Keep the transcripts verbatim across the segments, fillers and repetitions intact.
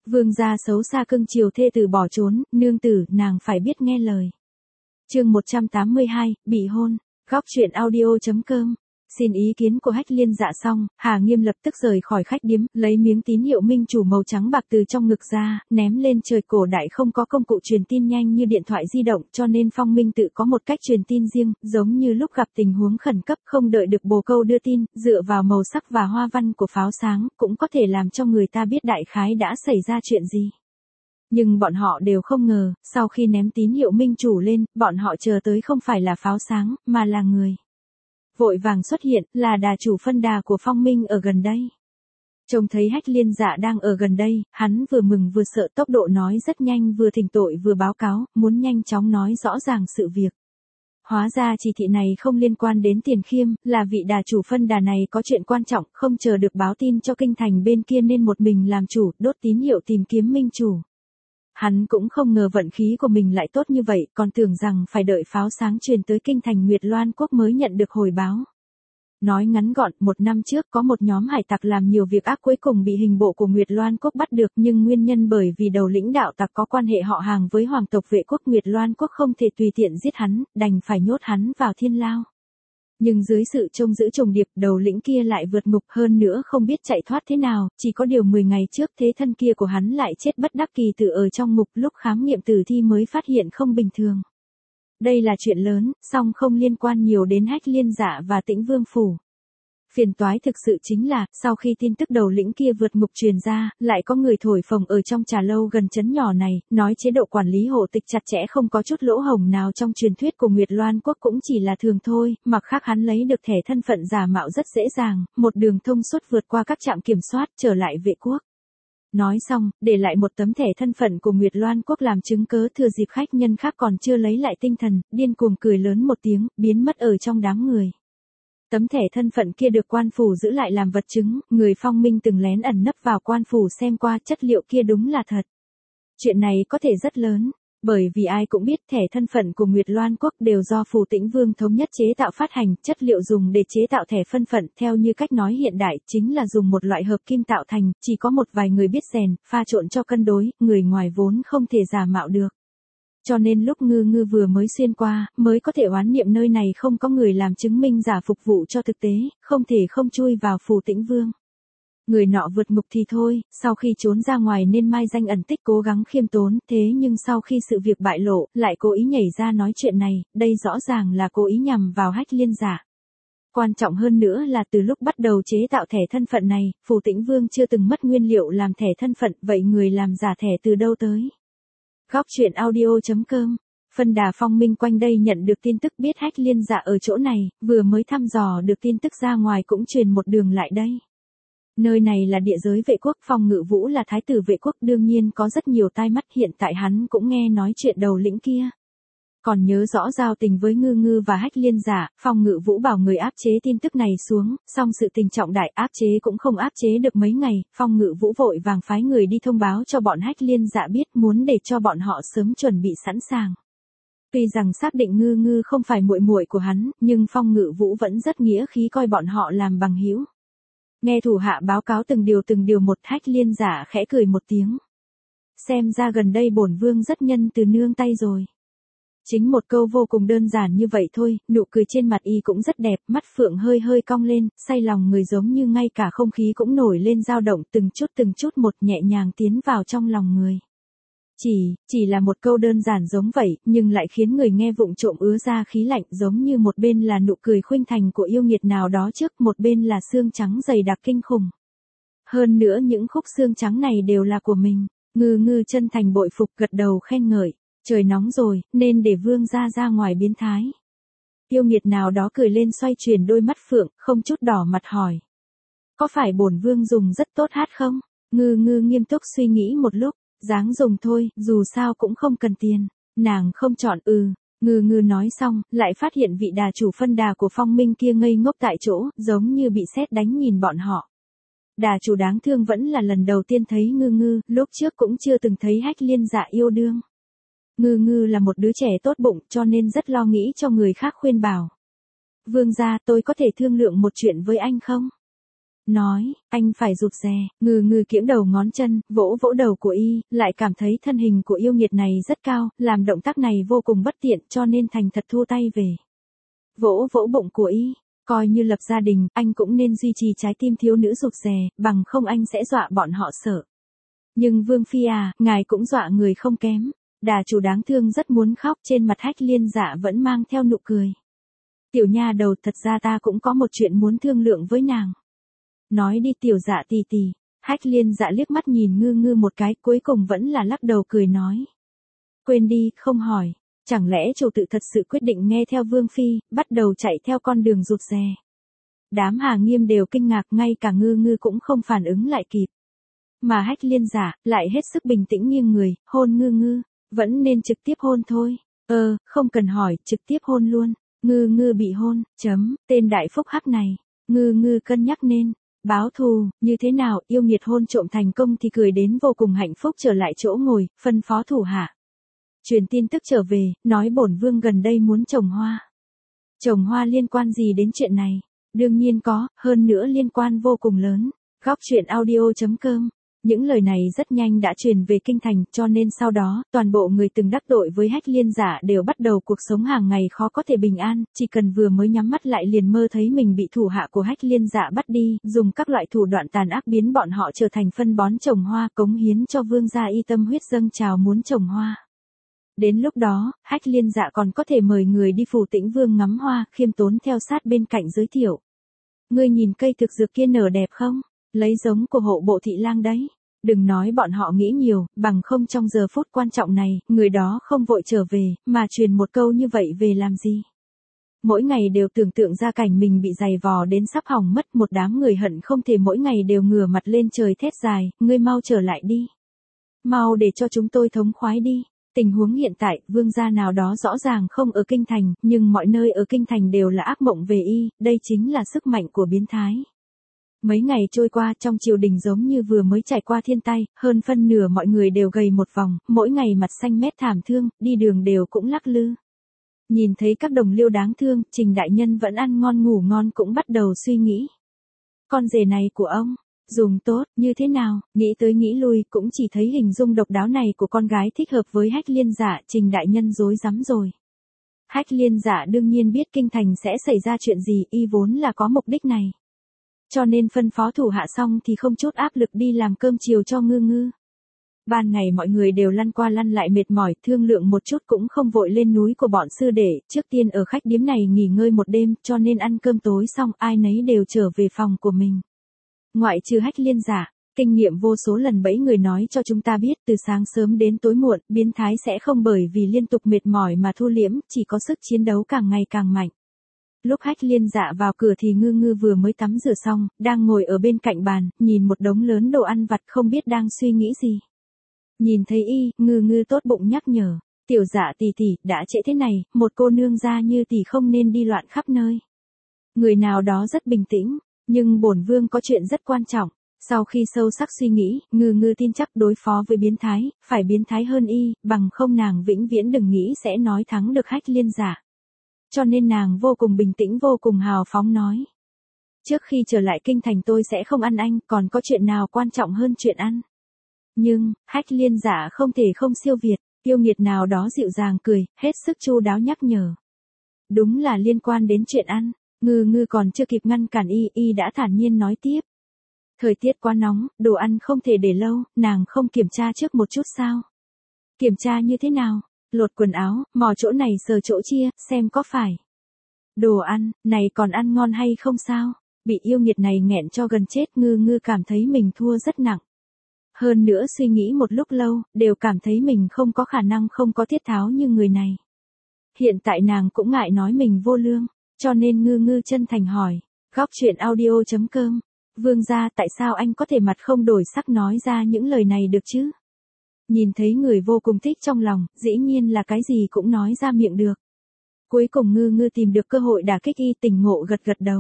Vương gia xấu xa cưng chiều thê tử bỏ trốn, nương tử, nàng phải biết nghe lời. Chương một trăm tám mươi hai, bị hôn. Góc truyện audio chấm com. Xin ý kiến của Hách Liên Dạ xong, Hà Nghiêm lập tức rời khỏi khách điếm, lấy miếng tín hiệu minh chủ màu trắng bạc từ trong ngực ra, ném lên trời. Cổ đại không có công cụ truyền tin nhanh như điện thoại di động, cho nên Phong Minh tự có một cách truyền tin riêng, giống như lúc gặp tình huống khẩn cấp không đợi được bồ câu đưa tin, dựa vào màu sắc và hoa văn của pháo sáng, cũng có thể làm cho người ta biết đại khái đã xảy ra chuyện gì. Nhưng bọn họ đều không ngờ, sau khi ném tín hiệu minh chủ lên, bọn họ chờ tới không phải là pháo sáng, mà là người. Vội vàng xuất hiện, là đà chủ phân đà của Phong Minh ở gần đây. Trông thấy Hách Liên Dạ đang ở gần đây, hắn vừa mừng vừa sợ, tốc độ nói rất nhanh, vừa thỉnh tội vừa báo cáo, muốn nhanh chóng nói rõ ràng sự việc. Hóa ra chỉ thị này không liên quan đến Tiền Khiêm, là vị đà chủ phân đà này có chuyện quan trọng, không chờ được báo tin cho kinh thành bên kia nên một mình làm chủ, đốt tín hiệu tìm kiếm minh chủ. Hắn cũng không ngờ vận khí của mình lại tốt như vậy, còn tưởng rằng phải đợi pháo sáng truyền tới kinh thành Nguyệt Loan Quốc mới nhận được hồi báo. Nói ngắn gọn, một năm trước có một nhóm hải tặc làm nhiều việc ác cuối cùng bị hình bộ của Nguyệt Loan Quốc bắt được, nhưng nguyên nhân bởi vì đầu lĩnh đạo tặc có quan hệ họ hàng với hoàng tộc Vệ Quốc Nguyệt Loan Quốc, không thể tùy tiện giết hắn, đành phải nhốt hắn vào thiên lao. Nhưng dưới sự trông giữ trùng điệp, đầu lĩnh kia lại vượt ngục, hơn nữa không biết chạy thoát thế nào, chỉ có điều mười ngày trước thế thân kia của hắn lại chết bất đắc kỳ tử ở trong ngục, lúc khám nghiệm tử thi mới phát hiện không bình thường. Đây là chuyện lớn, song không liên quan nhiều đến Hách Liên Dạ và Tĩnh Vương Phủ. Phiền toái thực sự chính là, sau khi tin tức đầu lĩnh kia vượt ngục truyền ra, lại có người thổi phồng ở trong trà lâu gần trấn nhỏ này, nói chế độ quản lý hộ tịch chặt chẽ không có chút lỗ hổng nào trong truyền thuyết của Nguyệt Loan Quốc, cũng chỉ là thường thôi, mặc khác hắn lấy được thẻ thân phận giả mạo rất dễ dàng, một đường thông suốt vượt qua các trạm kiểm soát, trở lại Vệ Quốc. Nói xong, để lại một tấm thẻ thân phận của Nguyệt Loan Quốc làm chứng cớ, thừa dịp khách nhân khác còn chưa lấy lại tinh thần, điên cuồng cười lớn một tiếng, biến mất ở trong đám người. Tấm thẻ thân phận kia được quan phủ giữ lại làm vật chứng, người Phong Minh từng lén ẩn nấp vào quan phủ xem qua, chất liệu kia đúng là thật. Chuyện này có thể rất lớn, bởi vì ai cũng biết thẻ thân phận của Nguyệt Loan Quốc đều do Phù Tĩnh Vương thống nhất chế tạo phát hành, chất liệu dùng để chế tạo thẻ thân phận theo như cách nói hiện đại chính là dùng một loại hợp kim tạo thành, chỉ có một vài người biết rèn, pha trộn cho cân đối, người ngoài vốn không thể giả mạo được. Cho nên lúc Ngư Ngư vừa mới xuyên qua, mới có thể oán niệm nơi này không có người làm chứng minh giả phục vụ cho thực tế, không thể không chui vào Phù Tĩnh Vương. Người nọ vượt ngục thì thôi, sau khi trốn ra ngoài nên mai danh ẩn tích, cố gắng khiêm tốn, thế nhưng sau khi sự việc bại lộ, lại cố ý nhảy ra nói chuyện này, đây rõ ràng là cố ý nhằm vào Hách Liên Dạ. Quan trọng hơn nữa là từ lúc bắt đầu chế tạo thẻ thân phận này, Phù Tĩnh Vương chưa từng mất nguyên liệu làm thẻ thân phận, vậy người làm giả thẻ từ đâu tới? Góc truyện audio chấm com. Phân đà Phong Minh quanh đây nhận được tin tức biết Hách Liên Dạ ở chỗ này, vừa mới thăm dò được tin tức ra ngoài cũng truyền một đường lại đây. Nơi này là địa giới Vệ Quốc, Phong Ngự Vũ là thái tử Vệ Quốc, đương nhiên có rất nhiều tai mắt, hiện tại hắn cũng nghe nói chuyện đầu lĩnh kia. Còn nhớ rõ giao tình với Ngư Ngư và Hách Liên Dạ, Phong Ngự Vũ bảo người áp chế tin tức này xuống, song sự tình trọng đại, áp chế cũng không áp chế được mấy ngày, Phong Ngự Vũ vội vàng phái người đi thông báo cho bọn Hách Liên Dạ biết, muốn để cho bọn họ sớm chuẩn bị sẵn sàng. Tuy rằng xác định Ngư Ngư không phải muội muội của hắn, nhưng Phong Ngự Vũ vẫn rất nghĩa khí coi bọn họ làm bằng hữu. Nghe thủ hạ báo cáo từng điều từng điều một, Hách Liên Dạ khẽ cười một tiếng. Xem ra gần đây bổn vương rất nhân từ nương tay rồi. Chính một câu vô cùng đơn giản như vậy thôi, nụ cười trên mặt y cũng rất đẹp, mắt phượng hơi hơi cong lên, say lòng người, giống như ngay cả không khí cũng nổi lên dao động, từng chút từng chút một nhẹ nhàng tiến vào trong lòng người. Chỉ, chỉ là một câu đơn giản giống vậy, nhưng lại khiến người nghe vụng trộm ứa ra khí lạnh, giống như một bên là nụ cười khuynh thành của yêu nghiệt nào đó trước, một bên là xương trắng dày đặc kinh khủng. Hơn nữa những khúc xương trắng này đều là của mình. Ngư Ngư chân thành bội phục, gật đầu khen ngợi. Trời nóng rồi, nên để vương ra ra ngoài biến thái. Yêu nghiệt nào đó cười lên, xoay chuyển đôi mắt phượng, không chút đỏ mặt hỏi. Có phải bổn vương dùng rất tốt hát không? Ngư Ngư nghiêm túc suy nghĩ một lúc, dáng dùng thôi, dù sao cũng không cần tiền. Nàng không chọn. Ừ. Ngư Ngư nói xong, lại phát hiện vị đà chủ phân đà của Phong Minh kia ngây ngốc tại chỗ, giống như bị sét đánh nhìn bọn họ. Đà chủ đáng thương vẫn là lần đầu tiên thấy Ngư Ngư, lúc trước cũng chưa từng thấy Hách Liên Dạ yêu đương. Ngư Ngư là một đứa trẻ tốt bụng, cho nên rất lo nghĩ cho người khác khuyên bảo. Vương gia, tôi có thể thương lượng một chuyện với anh không? nói, anh phải rụt rè, ngừ ngừ kiễng đầu ngón chân, vỗ vỗ đầu của y, lại cảm thấy thân hình của yêu nghiệt này rất cao, làm động tác này vô cùng bất tiện cho nên thành thật thu tay về. Vỗ vỗ bụng của y, coi như lập gia đình, anh cũng nên duy trì trái tim thiếu nữ rụt rè, bằng không anh sẽ dọa bọn họ sợ. Nhưng Vương Phi à, ngài cũng dọa người không kém. Đà chủ đáng thương rất muốn khóc, trên mặt Hách Liên Dạ vẫn mang theo nụ cười. Tiểu nha đầu, thật ra ta cũng có một chuyện muốn thương lượng với nàng. Nói đi tiểu Dạ tì tì. Hách Liên Dạ liếc mắt nhìn ngư ngư một cái, cuối cùng vẫn là lắc đầu cười nói. Quên đi, không hỏi. Chẳng lẽ chủ tự thật sự quyết định nghe theo Vương Phi, bắt đầu chạy theo con đường rụt rè. Đám Hà Nghiêm đều kinh ngạc, ngay cả ngư ngư cũng không phản ứng lại kịp. Mà Hách Liên Dạ lại hết sức bình tĩnh nghiêng người, hôn ngư ngư. Vẫn nên trực tiếp hôn thôi. Ờ, không cần hỏi, trực tiếp hôn luôn. Ngư ngư bị hôn, chấm, tên đại phúc hắc này. Ngư ngư cân nhắc nên, báo thù, như thế nào, yêu nghiệt hôn trộm thành công thì cười đến vô cùng hạnh phúc trở lại chỗ ngồi, phân phó thủ hạ. Truyền tin tức trở về, nói bổn vương gần đây muốn trồng hoa. Trồng hoa liên quan gì đến chuyện này? Đương nhiên có, hơn nữa liên quan vô cùng lớn. Góc truyện audio chấm com. Những lời này rất nhanh đã truyền về kinh thành, cho nên sau đó, toàn bộ người từng đắc tội với Hách Liên Dạ đều bắt đầu cuộc sống hàng ngày khó có thể bình an, chỉ cần vừa mới nhắm mắt lại liền mơ thấy mình bị thủ hạ của Hách Liên Dạ bắt đi, dùng các loại thủ đoạn tàn ác biến bọn họ trở thành phân bón trồng hoa, cống hiến cho vương gia y tâm huyết dâng trào muốn trồng hoa. Đến lúc đó, Hách Liên Dạ còn có thể mời người đi Phủ Tĩnh Vương ngắm hoa, khiêm tốn theo sát bên cạnh giới thiệu. Ngươi nhìn cây thực dược kia nở đẹp không? Lấy giống của hộ bộ thị lang đấy. Đừng nói bọn họ nghĩ nhiều, bằng không trong giờ phút quan trọng này, người đó không vội trở về, mà truyền một câu như vậy về làm gì. Mỗi ngày đều tưởng tượng ra cảnh mình bị giày vò đến sắp hỏng mất, một đám người hận không thể mỗi ngày đều ngửa mặt lên trời thét dài, ngươi mau trở lại đi. Mau để cho chúng tôi thống khoái đi. Tình huống hiện tại, vương gia nào đó rõ ràng không ở kinh thành, nhưng mọi nơi ở kinh thành đều là ác mộng về y, đây chính là sức mạnh của biến thái. Mấy ngày trôi qua, trong triều đình giống như vừa mới trải qua thiên tai, hơn phân nửa mọi người đều gầy một vòng, mỗi ngày mặt xanh mét thảm thương, đi đường đều cũng lắc lư. Nhìn thấy các đồng liêu đáng thương, Trình đại nhân vẫn ăn ngon ngủ ngon cũng bắt đầu suy nghĩ. Con rể này của ông, dùng tốt, như thế nào, nghĩ tới nghĩ lui, cũng chỉ thấy hình dung độc đáo này của con gái thích hợp với Hách Liên Dạ, Trình đại nhân rối rắm rồi. Hách Liên Dạ đương nhiên biết kinh thành sẽ xảy ra chuyện gì, y vốn là có mục đích này. Cho nên phân phó thủ hạ xong thì không chút áp lực đi làm cơm chiều cho ngư ngư. Ban ngày mọi người đều lăn qua lăn lại mệt mỏi, thương lượng một chút cũng không vội lên núi của bọn sư đệ, trước tiên ở khách điếm này nghỉ ngơi một đêm, cho nên ăn cơm tối xong ai nấy đều trở về phòng của mình. Ngoại trừ Hách Liên Dạ, kinh nghiệm vô số lần bẫy người nói cho chúng ta biết từ sáng sớm đến tối muộn, biến thái sẽ không bởi vì liên tục mệt mỏi mà thu liễm, chỉ có sức chiến đấu càng ngày càng mạnh. Lúc Hách Liên Dạ vào cửa thì ngư ngư vừa mới tắm rửa xong, đang ngồi ở bên cạnh bàn, nhìn một đống lớn đồ ăn vặt không biết đang suy nghĩ gì. Nhìn thấy y, ngư ngư tốt bụng nhắc nhở, tiểu Dạ tỷ tỷ, đã trễ thế này, một cô nương gia như tỷ không nên đi loạn khắp nơi. Người nào đó rất bình tĩnh, nhưng bổn vương có chuyện rất quan trọng. Sau khi sâu sắc suy nghĩ, ngư ngư tin chắc đối phó với biến thái, phải biến thái hơn y, bằng không nàng vĩnh viễn đừng nghĩ sẽ nói thắng được Hách Liên Dạ. Cho nên nàng vô cùng bình tĩnh vô cùng hào phóng nói. Trước khi trở lại kinh thành tôi sẽ không ăn anh, còn có chuyện nào quan trọng hơn chuyện ăn. Nhưng, Hách Liên Dạ không thể không siêu việt, yêu nghiệt nào đó dịu dàng cười, hết sức chu đáo nhắc nhở. Đúng là liên quan đến chuyện ăn, ngư ngư còn chưa kịp ngăn cản y, y đã thản nhiên nói tiếp. Thời tiết quá nóng, đồ ăn không thể để lâu, nàng không kiểm tra trước một chút sao? Kiểm tra như thế nào? Lột quần áo, mò chỗ này sờ chỗ chia, xem có phải. Đồ ăn, này còn ăn ngon hay không sao? Bị yêu nghiệt này nghẹn cho gần chết, ngư ngư cảm thấy mình thua rất nặng. Hơn nữa suy nghĩ một lúc lâu, đều cảm thấy mình không có khả năng không có tiết tháo như người này. Hiện tại nàng cũng ngại nói mình vô lương, cho nên ngư ngư chân thành hỏi. Góc truyện audio chấm com. Vương gia, tại sao anh có thể mặt không đổi sắc nói ra những lời này được chứ? Nhìn thấy người vô cùng thích trong lòng, dĩ nhiên là cái gì cũng nói ra miệng được. Cuối cùng ngư ngư tìm được cơ hội đả kích y, tỉnh ngộ gật gật đầu.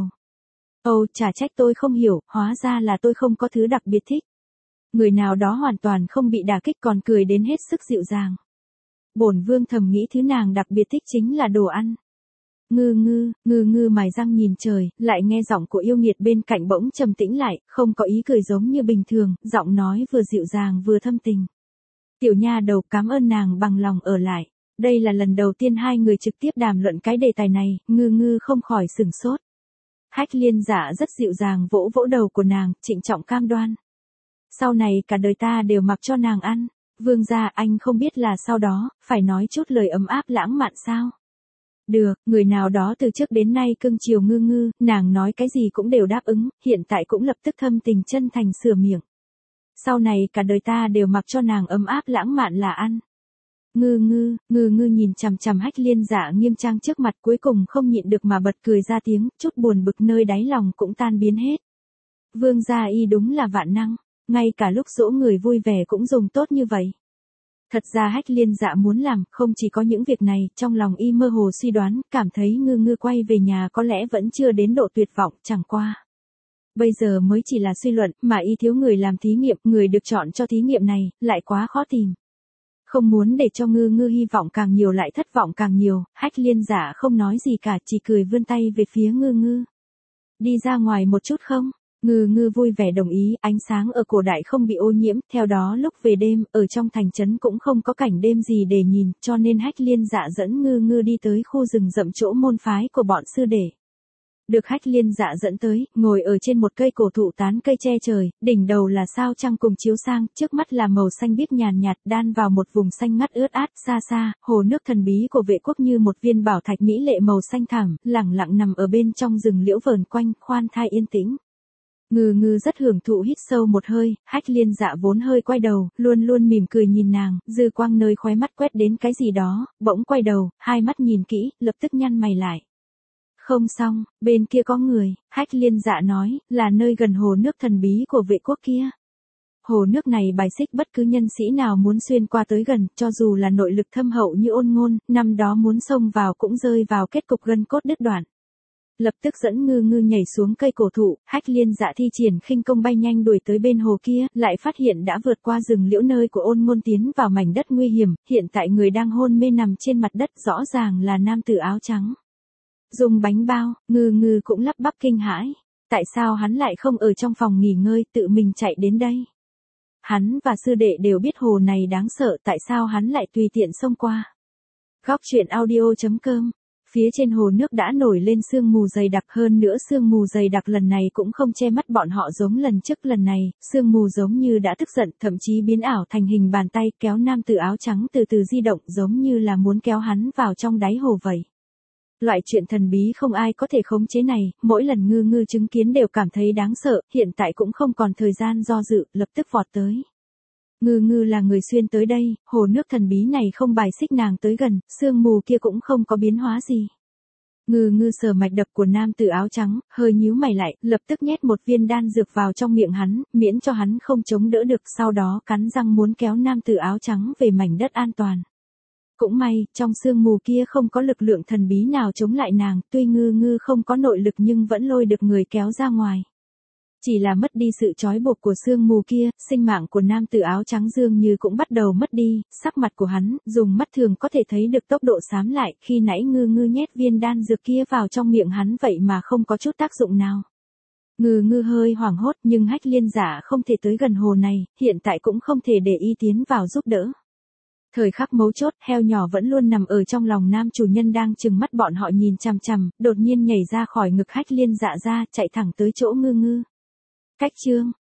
Ồ, chả trách tôi không hiểu, hóa ra là tôi không có thứ đặc biệt thích. Người nào đó hoàn toàn không bị đả kích còn cười đến hết sức dịu dàng. Bổn vương thầm nghĩ thứ nàng đặc biệt thích chính là đồ ăn. Ngư ngư, ngư ngư mài răng nhìn trời, lại nghe giọng của yêu nghiệt bên cạnh bỗng trầm tĩnh lại, không có ý cười giống như bình thường, giọng nói vừa dịu dàng vừa thâm tình. Tiểu nha đầu, cảm ơn nàng bằng lòng ở lại. Đây là lần đầu tiên hai người trực tiếp đàm luận cái đề tài này, ngư ngư không khỏi sửng sốt. Hách Liên Dạ rất dịu dàng vỗ vỗ đầu của nàng, trịnh trọng cam đoan. Sau này cả đời ta đều mặc cho nàng ăn. Vương gia, anh không biết là sau đó, phải nói chút lời ấm áp lãng mạn sao? Được, người nào đó từ trước đến nay cưng chiều ngư ngư, nàng nói cái gì cũng đều đáp ứng, hiện tại cũng lập tức thâm tình chân thành sửa miệng. Sau này cả đời ta đều mặc cho nàng ấm áp lãng mạn là ăn. Ngư ngư, ngư ngư nhìn chằm chằm Hách Liên Dạ nghiêm trang trước mặt, cuối cùng không nhịn được mà bật cười ra tiếng, chút buồn bực nơi đáy lòng cũng tan biến hết. Vương gia y đúng là vạn năng, ngay cả lúc dỗ người vui vẻ cũng dùng tốt như vậy. Thật ra Hách Liên Dạ muốn làm, không chỉ có những việc này, trong lòng y mơ hồ suy đoán, cảm thấy ngư ngư quay về nhà có lẽ vẫn chưa đến độ tuyệt vọng, chẳng qua. Bây giờ mới chỉ là suy luận, mà y thiếu người làm thí nghiệm, người được chọn cho thí nghiệm này, lại quá khó tìm. Không muốn để cho ngư ngư hy vọng càng nhiều lại thất vọng càng nhiều, Hách Liên Dạ không nói gì cả, chỉ cười vươn tay về phía ngư ngư. Đi ra ngoài một chút không? Ngư ngư vui vẻ đồng ý, ánh sáng ở cổ đại không bị ô nhiễm, theo đó lúc về đêm, ở trong thành trấn cũng không có cảnh đêm gì để nhìn, cho nên Hách Liên Dạ dẫn ngư ngư đi tới khu rừng rậm chỗ môn phái của bọn sư đệ. Được Hách Liên Dạ dẫn tới, ngồi ở trên một cây cổ thụ tán cây che trời, đỉnh đầu là sao trăng cùng chiếu sang, trước mắt là màu xanh biếc nhàn nhạt, đan vào một vùng xanh ngắt ướt át, xa xa, hồ nước thần bí của Vệ Quốc như một viên bảo thạch mỹ lệ màu xanh thẳm, lẳng lặng nằm ở bên trong rừng liễu vờn quanh, khoan thai yên tĩnh. Ngư ngư rất hưởng thụ hít sâu một hơi, Hách Liên Dạ vốn hơi quay đầu, luôn luôn mỉm cười nhìn nàng, dư quang nơi khóe mắt quét đến cái gì đó, bỗng quay đầu, hai mắt nhìn kỹ, lập tức nhăn mày lại. Không xong, bên kia có người, Hách Liên Dạ nói, là nơi gần hồ nước thần bí của Vệ Quốc kia. Hồ nước này bài xích bất cứ nhân sĩ nào muốn xuyên qua tới gần, cho dù là nội lực thâm hậu như Ôn Ngôn, năm đó muốn xông vào cũng rơi vào kết cục gân cốt đứt đoạn. Lập tức dẫn ngư ngư nhảy xuống cây cổ thụ, Hách Liên Dạ thi triển khinh công bay nhanh đuổi tới bên hồ kia, lại phát hiện đã vượt qua rừng liễu nơi của Ôn Ngôn tiến vào mảnh đất nguy hiểm, hiện tại người đang hôn mê nằm trên mặt đất rõ ràng là nam tử áo trắng. Dùng bánh bao, ngư ngư cũng lắp bắp kinh hãi. Tại sao hắn lại không ở trong phòng nghỉ ngơi tự mình chạy đến đây? Hắn và sư đệ đều biết hồ này đáng sợ, tại sao hắn lại tùy tiện xông qua? Góc truyện audio chấm com. Phía trên hồ nước đã nổi lên sương mù dày đặc, hơn nữa sương mù dày đặc lần này cũng không che mắt bọn họ giống lần trước, lần này, sương mù giống như đã tức giận, thậm chí biến ảo thành hình bàn tay kéo nam tử áo trắng từ từ di động, giống như là muốn kéo hắn vào trong đáy hồ vậy. Loại chuyện thần bí không ai có thể khống chế này, mỗi lần ngư ngư chứng kiến đều cảm thấy đáng sợ, hiện tại cũng không còn thời gian do dự, lập tức vọt tới. Ngư ngư là người xuyên tới đây, hồ nước thần bí này không bài xích nàng tới gần, sương mù kia cũng không có biến hóa gì. Ngư ngư sờ mạch đập của nam tử áo trắng, hơi nhíu mày lại, lập tức nhét một viên đan dược vào trong miệng hắn, miễn cho hắn không chống đỡ được, sau đó cắn răng muốn kéo nam tử áo trắng về mảnh đất an toàn. Cũng may, trong sương mù kia không có lực lượng thần bí nào chống lại nàng, tuy ngư ngư không có nội lực nhưng vẫn lôi được người kéo ra ngoài. Chỉ là mất đi sự trói buộc của sương mù kia, sinh mạng của nam tử áo trắng dường như cũng bắt đầu mất đi, sắc mặt của hắn, dùng mắt thường có thể thấy được tốc độ xám lại, khi nãy ngư ngư nhét viên đan dược kia vào trong miệng hắn vậy mà không có chút tác dụng nào. Ngư ngư hơi hoảng hốt nhưng Hách Liên Dạ không thể tới gần hồ này, hiện tại cũng không thể để y tiến vào giúp đỡ. Thời khắc mấu chốt, heo nhỏ vẫn luôn nằm ở trong lòng nam chủ nhân đang trừng mắt bọn họ nhìn chằm chằm, đột nhiên nhảy ra khỏi ngực Hách Liên Dạ ra, chạy thẳng tới chỗ ngư ngư. Cách chương,